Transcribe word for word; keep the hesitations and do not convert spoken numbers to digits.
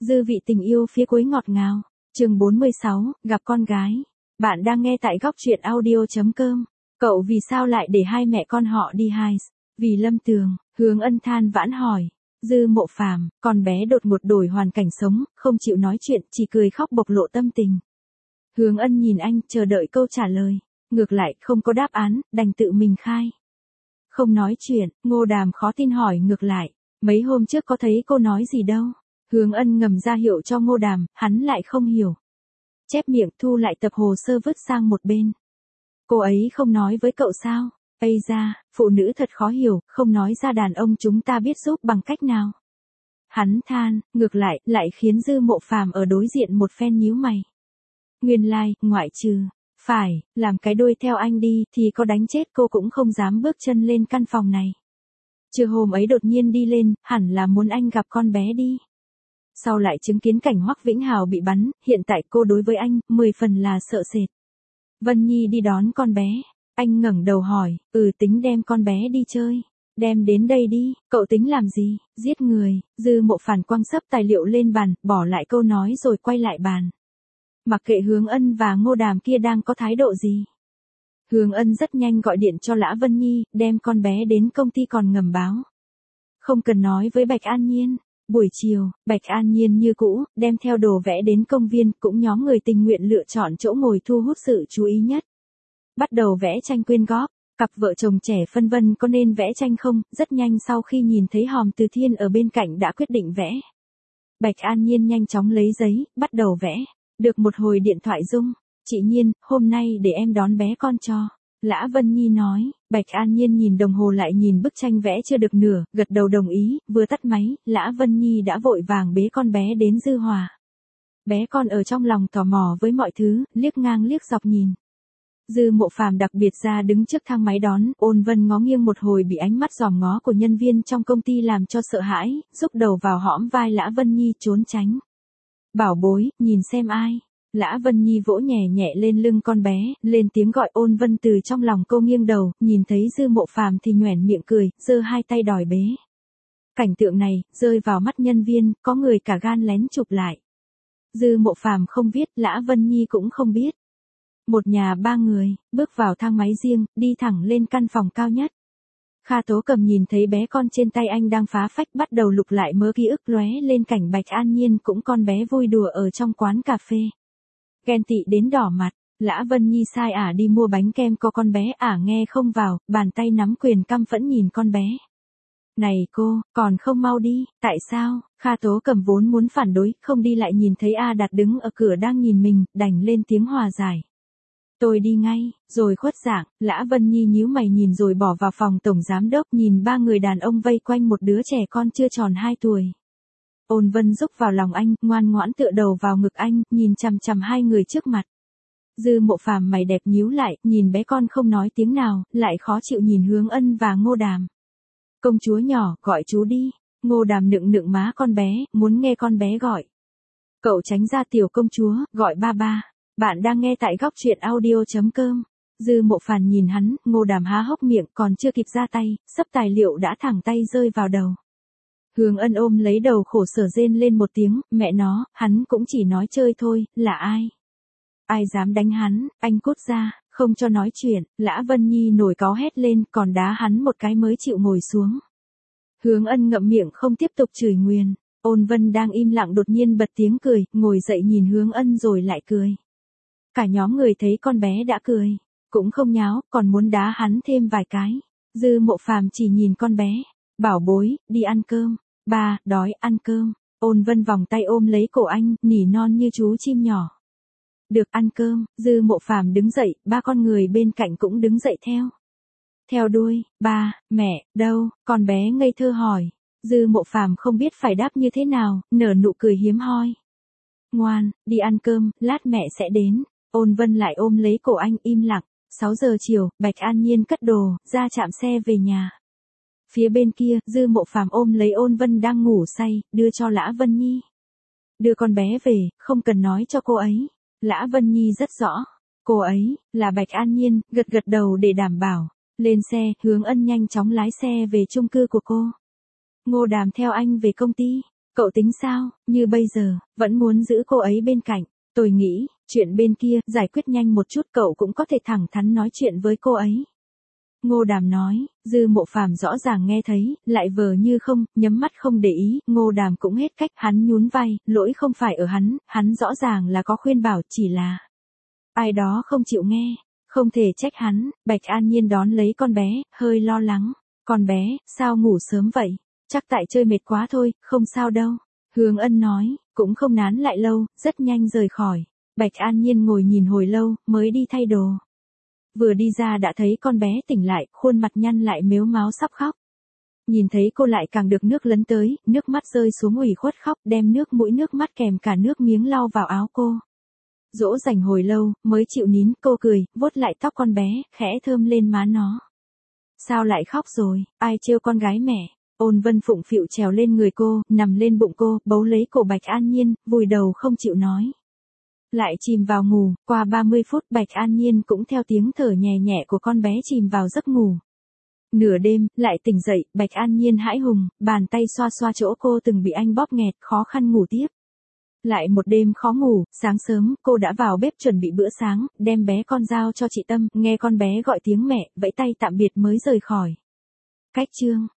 Dư vị tình yêu phía cuối ngọt ngào. Chương bốn mươi sáu, gặp con gái. Bạn đang nghe tại góc truyện audio chấm com. Cậu vì sao lại để hai mẹ con họ đi hike? Vì Lâm Tường, Hướng Ân than vãn hỏi. Dư Mộ Phàm, con bé đột ngột đổi hoàn cảnh sống, không chịu nói chuyện, chỉ cười khóc bộc lộ tâm tình. Hướng Ân nhìn anh, chờ đợi câu trả lời. Ngược lại, không có đáp án, đành tự mình khai. Không nói chuyện, Ngô Đàm khó tin hỏi ngược lại. Mấy hôm trước có thấy cô nói gì đâu. Hướng Ân ngầm ra hiệu cho Ngô Đàm, hắn lại không hiểu. Chép miệng thu lại tập hồ sơ vứt sang một bên. Cô ấy không nói với cậu sao? Ây da, phụ nữ thật khó hiểu, không nói ra đàn ông chúng ta biết giúp bằng cách nào. Hắn than, ngược lại, lại khiến Dư Mộ Phàm ở đối diện một phen nhíu mày. Nguyên lai, like, ngoại trừ, phải, làm cái đuôi theo anh đi, thì có đánh chết cô cũng không dám bước chân lên căn phòng này. Trừ hôm ấy đột nhiên đi lên, hẳn là muốn anh gặp con bé đi. Sau lại chứng kiến cảnh Hoắc Vĩnh Hào bị bắn, hiện tại cô đối với anh, mười phần là sợ sệt. Vân Nhi đi đón con bé. Anh ngẩng đầu hỏi, ừ tính đem con bé đi chơi. Đem đến đây đi, cậu tính làm gì, giết người. Dư Mộ Phàm quăng sấp tài liệu lên bàn, bỏ lại câu nói rồi quay lại bàn. Mặc kệ Hướng Ân và Ngô Đàm kia đang có thái độ gì. Hướng Ân rất nhanh gọi điện cho Lã Vân Nhi, đem con bé đến công ty còn ngầm báo. Không cần nói với Bạch An Nhiên. Buổi chiều, Bạch An Nhiên như cũ, đem theo đồ vẽ đến công viên, cũng nhóm người tình nguyện lựa chọn chỗ ngồi thu hút sự chú ý nhất. Bắt đầu vẽ tranh quyên góp, cặp vợ chồng trẻ phân vân có nên vẽ tranh không, rất nhanh sau khi nhìn thấy hòm từ thiên ở bên cạnh đã quyết định vẽ. Bạch An Nhiên nhanh chóng lấy giấy, bắt đầu vẽ, được một hồi điện thoại rung, chị Nhiên, hôm nay để em đón bé con cho. Lã Vân Nhi nói, Bạch An Nhiên nhìn đồng hồ lại nhìn bức tranh vẽ chưa được nửa, gật đầu đồng ý, vừa tắt máy, Lã Vân Nhi đã vội vàng bế con bé đến Dư Hòa. Bé con ở trong lòng tò mò với mọi thứ, liếc ngang liếc dọc nhìn. Dư Mộ Phàm đặc biệt ra đứng trước thang máy đón, Ôn Vân ngó nghiêng một hồi bị ánh mắt dòm ngó của nhân viên trong công ty làm cho sợ hãi, rúc đầu vào hõm vai Lã Vân Nhi trốn tránh. Bảo bối, nhìn xem ai. Lã Vân Nhi vỗ nhẹ nhẹ lên lưng con bé, lên tiếng gọi Ôn Vân từ trong lòng cô nghiêng đầu, nhìn thấy Dư Mộ Phàm thì nhoẻn miệng cười, giơ hai tay đòi bế. Cảnh tượng này, rơi vào mắt nhân viên, có người cả gan lén chụp lại. Dư Mộ Phàm không biết, Lã Vân Nhi cũng không biết. Một nhà ba người, bước vào thang máy riêng, đi thẳng lên căn phòng cao nhất. Kha Tố Cầm nhìn thấy bé con trên tay anh đang phá phách bắt đầu lục lại mớ ký ức lóe lên cảnh Bạch An Nhiên cũng con bé vui đùa ở trong quán cà phê. Ghen tị đến đỏ mặt, Lã Vân Nhi sai ả đi mua bánh kem có con bé ả nghe không vào, bàn tay nắm quyền căm phẫn nhìn con bé. Này cô, còn không mau đi, tại sao? Kha Tố Cầm vốn muốn phản đối, không đi lại nhìn thấy A Đạt đứng ở cửa đang nhìn mình, đành lên tiếng hòa giải. Tôi đi ngay, rồi khuất dạng, Lã Vân Nhi nhíu mày nhìn rồi bỏ vào phòng tổng giám đốc nhìn ba người đàn ông vây quanh một đứa trẻ con chưa tròn hai tuổi. Ôn Vân rúc vào lòng anh, ngoan ngoãn tựa đầu vào ngực anh, nhìn chằm chằm hai người trước mặt. Dư Mộ Phàm mày đẹp nhíu lại, nhìn bé con không nói tiếng nào, lại khó chịu nhìn Hướng Ân và Ngô Đàm. Công chúa nhỏ, gọi chú đi. Ngô Đàm nựng nựng má con bé, muốn nghe con bé gọi. Cậu tránh ra tiểu công chúa, gọi ba ba. Bạn đang nghe tại góc truyện audio chấm com. Dư Mộ Phàm nhìn hắn, Ngô Đàm há hốc miệng, còn chưa kịp ra tay, sấp tài liệu đã thẳng tay rơi vào đầu. Hướng Ân ôm lấy đầu khổ sở rên lên một tiếng, mẹ nó, hắn cũng chỉ nói chơi thôi, là ai? Ai dám đánh hắn, anh cút ra, không cho nói chuyện. Lã Vân Nhi nổi cáu hét lên, còn đá hắn một cái mới chịu ngồi xuống. Hướng Ân ngậm miệng không tiếp tục chửi nguyền. Ôn Vân đang im lặng đột nhiên bật tiếng cười, ngồi dậy nhìn Hướng Ân rồi lại cười. Cả nhóm người thấy con bé đã cười, cũng không nháo, còn muốn đá hắn thêm vài cái. Dư Mộ Phàm chỉ nhìn con bé, bảo bối, đi ăn cơm. Ba, đói, ăn cơm. Ôn Vân vòng tay ôm lấy cổ anh, nỉ non như chú chim nhỏ. Được ăn cơm. Dư Mộ Phàm đứng dậy, ba con người bên cạnh cũng đứng dậy theo. Theo đuôi, ba, mẹ, đâu? Con bé ngây thơ hỏi. Dư Mộ Phàm không biết phải đáp như thế nào, nở nụ cười hiếm hoi. Ngoan, đi ăn cơm, lát mẹ sẽ đến. Ôn Vân lại ôm lấy cổ anh im lặng. sáu giờ chiều, Bạch An Nhiên cất đồ, ra trạm xe về nhà. Phía bên kia, Dư Mộ Phàm ôm lấy Ôn Vân đang ngủ say, đưa cho Lã Vân Nhi. Đưa con bé về, không cần nói cho cô ấy. Lã Vân Nhi rất rõ. Cô ấy, là Bạch An Nhiên, gật gật đầu để đảm bảo. Lên xe, Hướng Ân nhanh chóng lái xe về chung cư của cô. Ngô Đàm theo anh về công ty. Cậu tính sao, như bây giờ, vẫn muốn giữ cô ấy bên cạnh. Tôi nghĩ, chuyện bên kia, giải quyết nhanh một chút cậu cũng có thể thẳng thắn nói chuyện với cô ấy. Ngô Đàm nói, Dư Mộ Phàm rõ ràng nghe thấy, lại vờ như không, nhắm mắt không để ý, Ngô Đàm cũng hết cách, hắn nhún vai, lỗi không phải ở hắn, hắn rõ ràng là có khuyên bảo, chỉ là ai đó không chịu nghe, không thể trách hắn. Bạch An Nhiên đón lấy con bé, hơi lo lắng, con bé, sao ngủ sớm vậy, chắc tại chơi mệt quá thôi, không sao đâu. Hướng Ân nói, cũng không nán lại lâu, rất nhanh rời khỏi. Bạch An Nhiên ngồi nhìn hồi lâu, mới đi thay đồ. Vừa đi ra đã thấy con bé tỉnh lại, khuôn mặt nhăn lại mếu máo sắp khóc. Nhìn thấy cô lại càng được nước lấn tới, nước mắt rơi xuống ủy khuất khóc, đem nước mũi nước mắt kèm cả nước miếng lau vào áo cô. Dỗ dành hồi lâu, mới chịu nín, cô cười, vuốt lại tóc con bé, khẽ thơm lên má nó. Sao lại khóc rồi, ai trêu con gái mẹ? Ôn Vân phụng phịu trèo lên người cô, nằm lên bụng cô, bấu lấy cổ Bạch An Nhiên, vùi đầu không chịu nói. Lại chìm vào ngủ, qua ba mươi phút Bạch An Nhiên cũng theo tiếng thở nhẹ nhẹ của con bé chìm vào giấc ngủ. Nửa đêm, lại tỉnh dậy, Bạch An Nhiên hãi hùng, bàn tay xoa xoa chỗ cô từng bị anh bóp nghẹt, khó khăn ngủ tiếp. Lại một đêm khó ngủ, sáng sớm, cô đã vào bếp chuẩn bị bữa sáng, đem bé con giao cho chị Tâm, nghe con bé gọi tiếng mẹ, vẫy tay tạm biệt mới rời khỏi. Cách chương